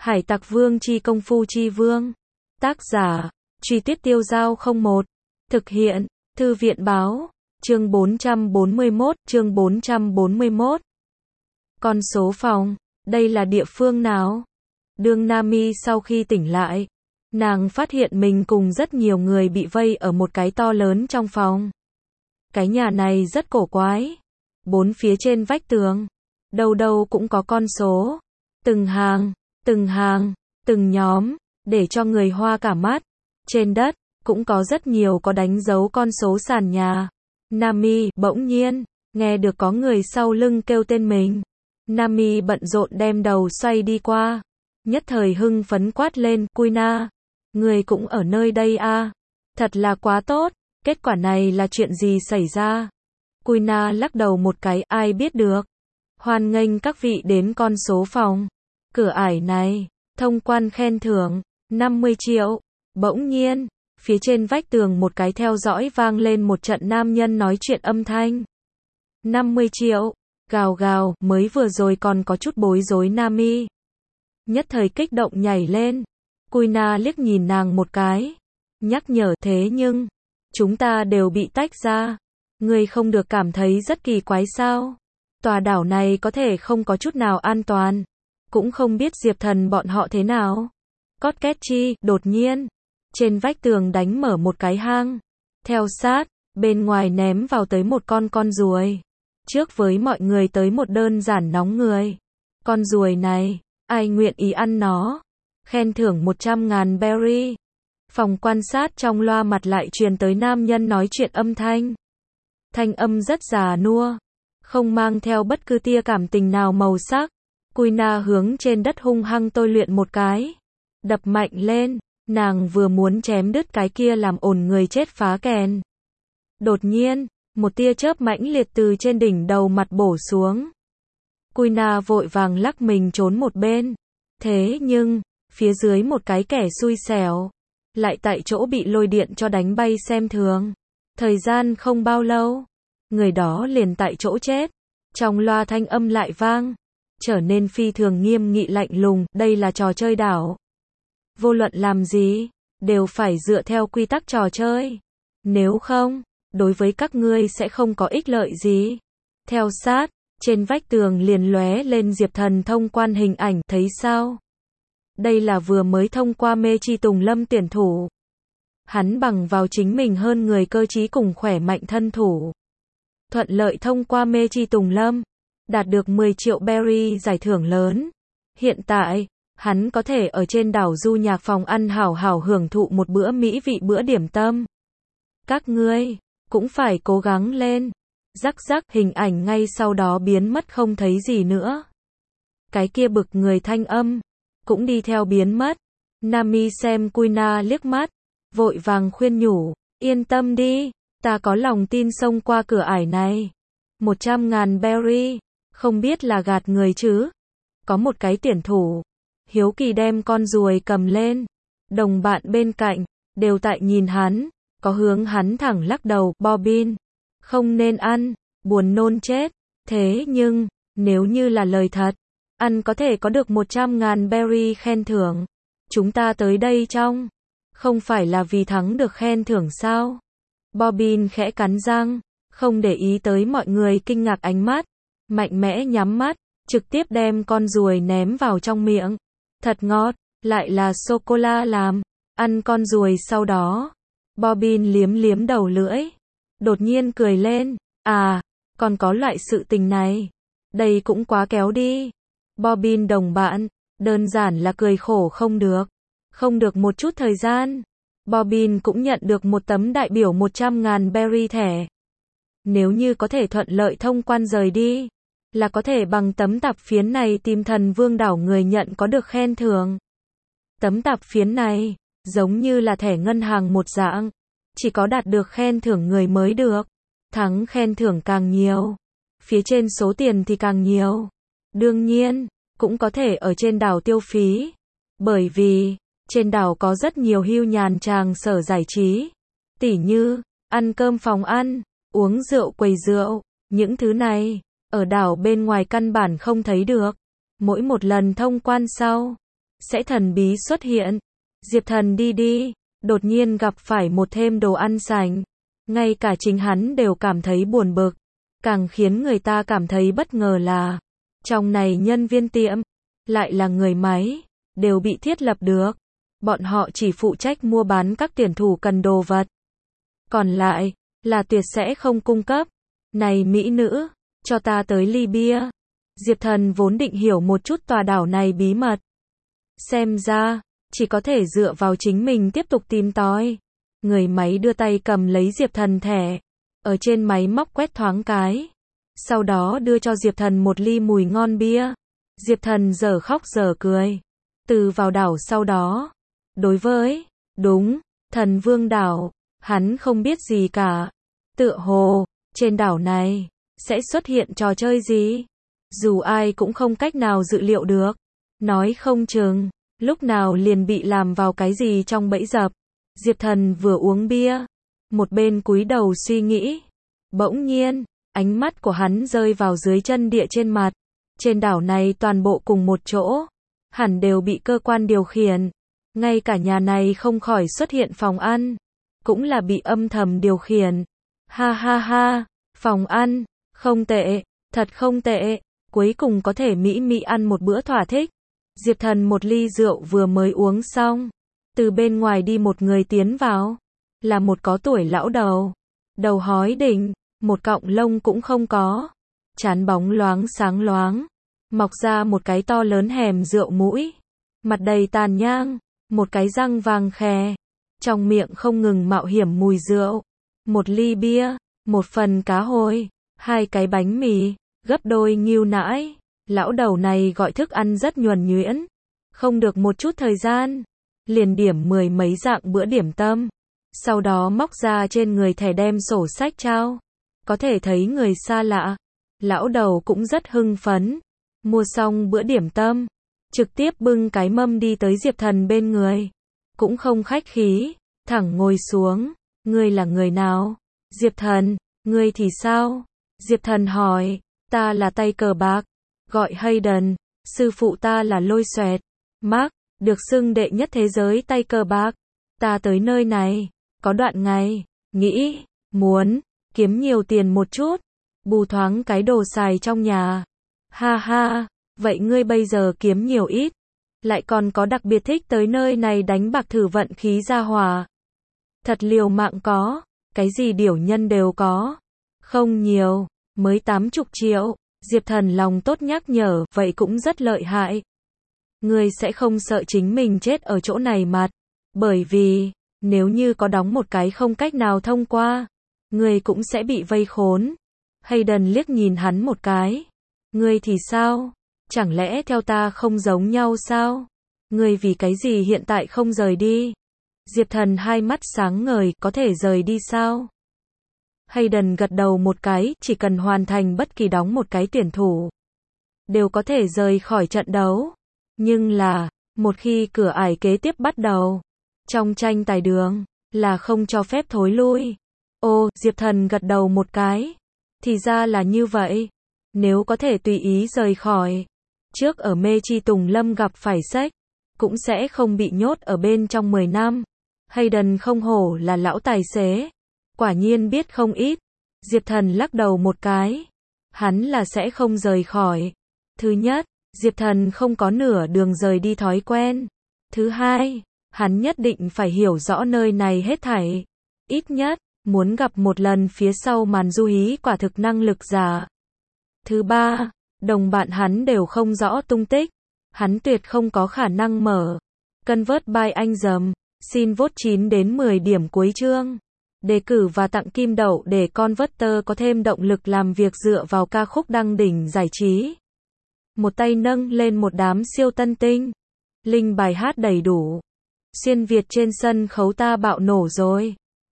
Hải Tặc Vương chi công phu chi vương. Tác giả, Truy Tuyết Tiêu Dao 01. Thực hiện, Thư viện báo. Chương 441. Con số phòng. Đây là địa phương nào? Đương Nami sau khi tỉnh lại, nàng phát hiện mình cùng rất nhiều người bị vây ở một cái to lớn trong phòng. Cái nhà này rất cổ quái. Bốn phía trên vách tường, đâu đâu cũng có con số. Từng hàng, từng nhóm, để cho người hoa cả mắt. Trên đất, cũng có rất nhiều có đánh dấu con số sàn nhà. Nami bỗng nhiên nghe được có người sau lưng kêu tên mình. Nami bận rộn đem đầu xoay đi qua, nhất thời hưng phấn quát lên, Kuina, người cũng ở nơi đây à? Thật là quá tốt. Kết quả này là chuyện gì xảy ra? Kuina lắc đầu một cái, ai biết được. Hoan nghênh các vị đến con số phòng. Cửa ải này, thông quan khen thưởng 50 triệu. Bỗng nhiên, phía trên vách tường một cái theo dõi vang lên một trận nam nhân nói chuyện âm thanh. 50 triệu, gào gào, mới vừa rồi còn có chút bối rối Nami. Nhất thời kích động nhảy lên. Kuina liếc nhìn nàng một cái, nhắc nhở, thế nhưng chúng ta đều bị tách ra. Ngươi không được cảm thấy rất kỳ quái sao? Tòa đảo này có thể không có chút nào an toàn. Cũng không biết Diệp Thần bọn họ thế nào. Cót két chi, đột nhiên, trên vách tường đánh mở một cái hang. Theo sát, bên ngoài ném vào tới một con ruồi. Trước với mọi người tới một đơn giản nóng người. Con ruồi này, ai nguyện ý ăn nó? Khen thưởng 100.000 berry. Phòng quan sát trong loa mặt lại truyền tới nam nhân nói chuyện âm thanh. Thanh âm rất già nua, không mang theo bất cứ tia cảm tình nào màu sắc. Kuina hướng trên đất hung hăng tôi luyện một cái, đập mạnh lên, nàng vừa muốn chém đứt cái kia làm ồn người chết phá kèn. Đột nhiên, một tia chớp mãnh liệt từ trên đỉnh đầu mặt bổ xuống. Kuina vội vàng lắc mình trốn một bên. Thế nhưng, phía dưới một cái kẻ xui xẻo, lại tại chỗ bị lôi điện cho đánh bay xem thường. Thời gian không bao lâu, người đó liền tại chỗ chết. Trong loa thanh âm lại vang, trở nên phi thường nghiêm nghị lạnh lùng, đây là trò chơi đảo. Vô luận làm gì, đều phải dựa theo quy tắc trò chơi. Nếu không, đối với các ngươi sẽ không có ích lợi gì. Theo sát, trên vách tường liền lóe lên Diệp Thần thông quan hình ảnh, thấy sao? Đây là vừa mới thông qua mê chi Tùng Lâm tuyển thủ. Hắn bằng vào chính mình hơn người cơ trí cùng khỏe mạnh thân thủ, thuận lợi thông qua mê chi Tùng Lâm, đạt được 10 triệu berry giải thưởng lớn. Hiện tại, hắn có thể ở trên đảo du nhạc phòng ăn hảo hảo hưởng thụ một bữa mỹ vị bữa điểm tâm. Các ngươi, cũng phải cố gắng lên. Rắc rắc, hình ảnh ngay sau đó biến mất không thấy gì nữa. Cái kia bực người thanh âm, cũng đi theo biến mất. Nami xem Kuina liếc mắt, vội vàng khuyên nhủ, yên tâm đi, ta có lòng tin xông qua cửa ải này. 100.000 berry, không biết là gạt người chứ. Có một cái tuyển thủ, hiếu kỳ đem con ruồi cầm lên. Đồng bạn bên cạnh, đều tại nhìn hắn, có hướng hắn thẳng lắc đầu, Bobin, không nên ăn, buồn nôn chết. Thế nhưng, nếu như là lời thật, ăn có thể có được 100.000 berry khen thưởng. Chúng ta tới đây không phải là vì thắng được khen thưởng sao? Bobin khẽ cắn răng, không để ý tới mọi người kinh ngạc ánh mắt, mạnh mẽ nhắm mắt, trực tiếp đem con ruồi ném vào trong miệng. Thật ngọt, lại là sô-cô-la làm. Ăn con ruồi sau đó, Bobin liếm liếm đầu lưỡi, đột nhiên cười lên, à, còn có loại sự tình này. Đây cũng quá kéo đi. Bobin đồng bạn, đơn giản là cười khổ không được. Không được một chút thời gian, Bobin cũng nhận được một tấm đại biểu 100.000 berry thẻ. Nếu như có thể thuận lợi thông quan rời đi, là có thể bằng tấm tạp phiến này tìm Thần Vương đảo người nhận có được khen thưởng. Tấm tạp phiến này, giống như là thẻ ngân hàng một dạng, chỉ có đạt được khen thưởng người mới được. Thắng khen thưởng càng nhiều, phía trên số tiền thì càng nhiều. Đương nhiên, cũng có thể ở trên đảo tiêu phí. Bởi vì, trên đảo có rất nhiều hưu nhàn tràng sở giải trí. Tỉ như, ăn cơm phòng ăn, uống rượu quầy rượu, những thứ này, ở đảo bên ngoài căn bản không thấy được. Mỗi một lần thông quan sau, sẽ thần bí xuất hiện. Diệp Thần đi đi, đột nhiên gặp phải một thêm đồ ăn sành. Ngay cả chính hắn đều cảm thấy buồn bực. Càng khiến người ta cảm thấy bất ngờ là, trong này nhân viên tiệm, lại là người máy, đều bị thiết lập được. Bọn họ chỉ phụ trách mua bán các tuyển thủ cần đồ vật. Còn lại, là tuyệt sẽ không cung cấp. Này mỹ nữ, cho ta tới ly bia. Diệp Thần vốn định hiểu một chút tòa đảo này bí mật. Xem ra, chỉ có thể dựa vào chính mình tiếp tục tìm tòi. Người máy đưa tay cầm lấy Diệp Thần thẻ, ở trên máy móc quét thoáng cái. Sau đó đưa cho Diệp Thần một ly mùi ngon bia. Diệp Thần dở khóc dở cười. Từ vào đảo sau đó, đối với, đúng, Thần Vương đảo, hắn không biết gì cả. Tựa hồ, trên đảo này, sẽ xuất hiện trò chơi gì? Dù ai cũng không cách nào dự liệu được. Nói không chừng, lúc nào liền bị làm vào cái gì trong bẫy dập. Diệp Thần vừa uống bia, một bên cúi đầu suy nghĩ. Bỗng nhiên, ánh mắt của hắn rơi vào dưới chân địa trên mặt. Trên đảo này toàn bộ cùng một chỗ, hẳn đều bị cơ quan điều khiển. Ngay cả nhà này không khỏi xuất hiện phòng ăn, cũng là bị âm thầm điều khiển. Ha ha ha, phòng ăn, không tệ, thật không tệ, cuối cùng có thể mỹ mỹ ăn một bữa thỏa thích. Diệp Thần một ly rượu vừa mới uống xong, từ bên ngoài đi một người tiến vào, là một có tuổi lão đầu, đầu hói đỉnh, một cọng lông cũng không có, trán bóng loáng sáng loáng, mọc ra một cái to lớn hẻm rượu mũi, mặt đầy tàn nhang, một cái răng vàng khè, trong miệng không ngừng mạo hiểm mùi rượu, một ly bia, một phần cá hồi, hai cái bánh mì, gấp đôi nghêu nãi. Lão đầu này gọi thức ăn rất nhuần nhuyễn, không được một chút thời gian, liền điểm 10 mấy dạng bữa điểm tâm, sau đó móc ra trên người thẻ đem sổ sách trao. Có thể thấy người xa lạ, lão đầu cũng rất hưng phấn, mua xong bữa điểm tâm, trực tiếp bưng cái mâm đi tới Diệp Thần bên người, cũng không khách khí, thẳng ngồi xuống. Ngươi là người nào? Diệp Thần, ngươi thì sao? Diệp Thần hỏi, ta là tay cờ bạc, gọi Hayden, sư phụ ta là Lôi Xoẹt, Mark, được xưng đệ nhất thế giới tay cờ bạc. Ta tới nơi này, có đoạn ngày, nghĩ, muốn, kiếm nhiều tiền một chút, bù thoáng cái đồ xài trong nhà. Ha ha, vậy ngươi bây giờ kiếm nhiều ít, lại còn có đặc biệt thích tới nơi này đánh bạc thử vận khí ra hỏa. Thật liều mạng có, cái gì điểu nhân đều có. Không nhiều, mới 80 triệu. Diệp Thần lòng tốt nhắc nhở, vậy cũng rất lợi hại. Ngươi sẽ không sợ chính mình chết ở chỗ này mặt, bởi vì, nếu như có đóng một cái không cách nào thông qua, ngươi cũng sẽ bị vây khốn. Hayden liếc nhìn hắn một cái. Ngươi thì sao? Chẳng lẽ theo ta không giống nhau sao? Ngươi vì cái gì hiện tại không rời đi? Diệp Thần hai mắt sáng ngời, có thể rời đi sao? Hayden gật đầu một cái, chỉ cần hoàn thành bất kỳ đóng một cái tuyển thủ, đều có thể rời khỏi trận đấu. Nhưng là, một khi cửa ải kế tiếp bắt đầu, trong tranh tài đường, là không cho phép thối lui. Ô, Diệp Thần gật đầu một cái. Thì ra là như vậy. Nếu có thể tùy ý rời khỏi, trước ở Mê Chi Tùng Lâm gặp phải sách, cũng sẽ không bị nhốt ở bên trong 10 năm. Hayden không hổ là lão tài xế, quả nhiên biết không ít. Diệp Thần lắc đầu một cái. Hắn là sẽ không rời khỏi. Thứ nhất, Diệp Thần không có nửa đường rời đi thói quen. Thứ hai, hắn nhất định phải hiểu rõ nơi này hết thảy. Ít nhất, muốn gặp một lần phía sau màn du hí quả thực năng lực giả. Thứ ba, đồng bạn hắn đều không rõ tung tích. Hắn tuyệt không có khả năng mở Convert by anh dầm. Xin vote 9 đến 10 điểm cuối chương. Đề cử và tặng kim đậu để Converter có thêm động lực làm việc dựa vào ca khúc đăng đỉnh giải trí. Một tay nâng lên một đám siêu tân tinh. Link bài hát đầy đủ. Xuyên Việt trên sân khấu ta bạo nổ rồi.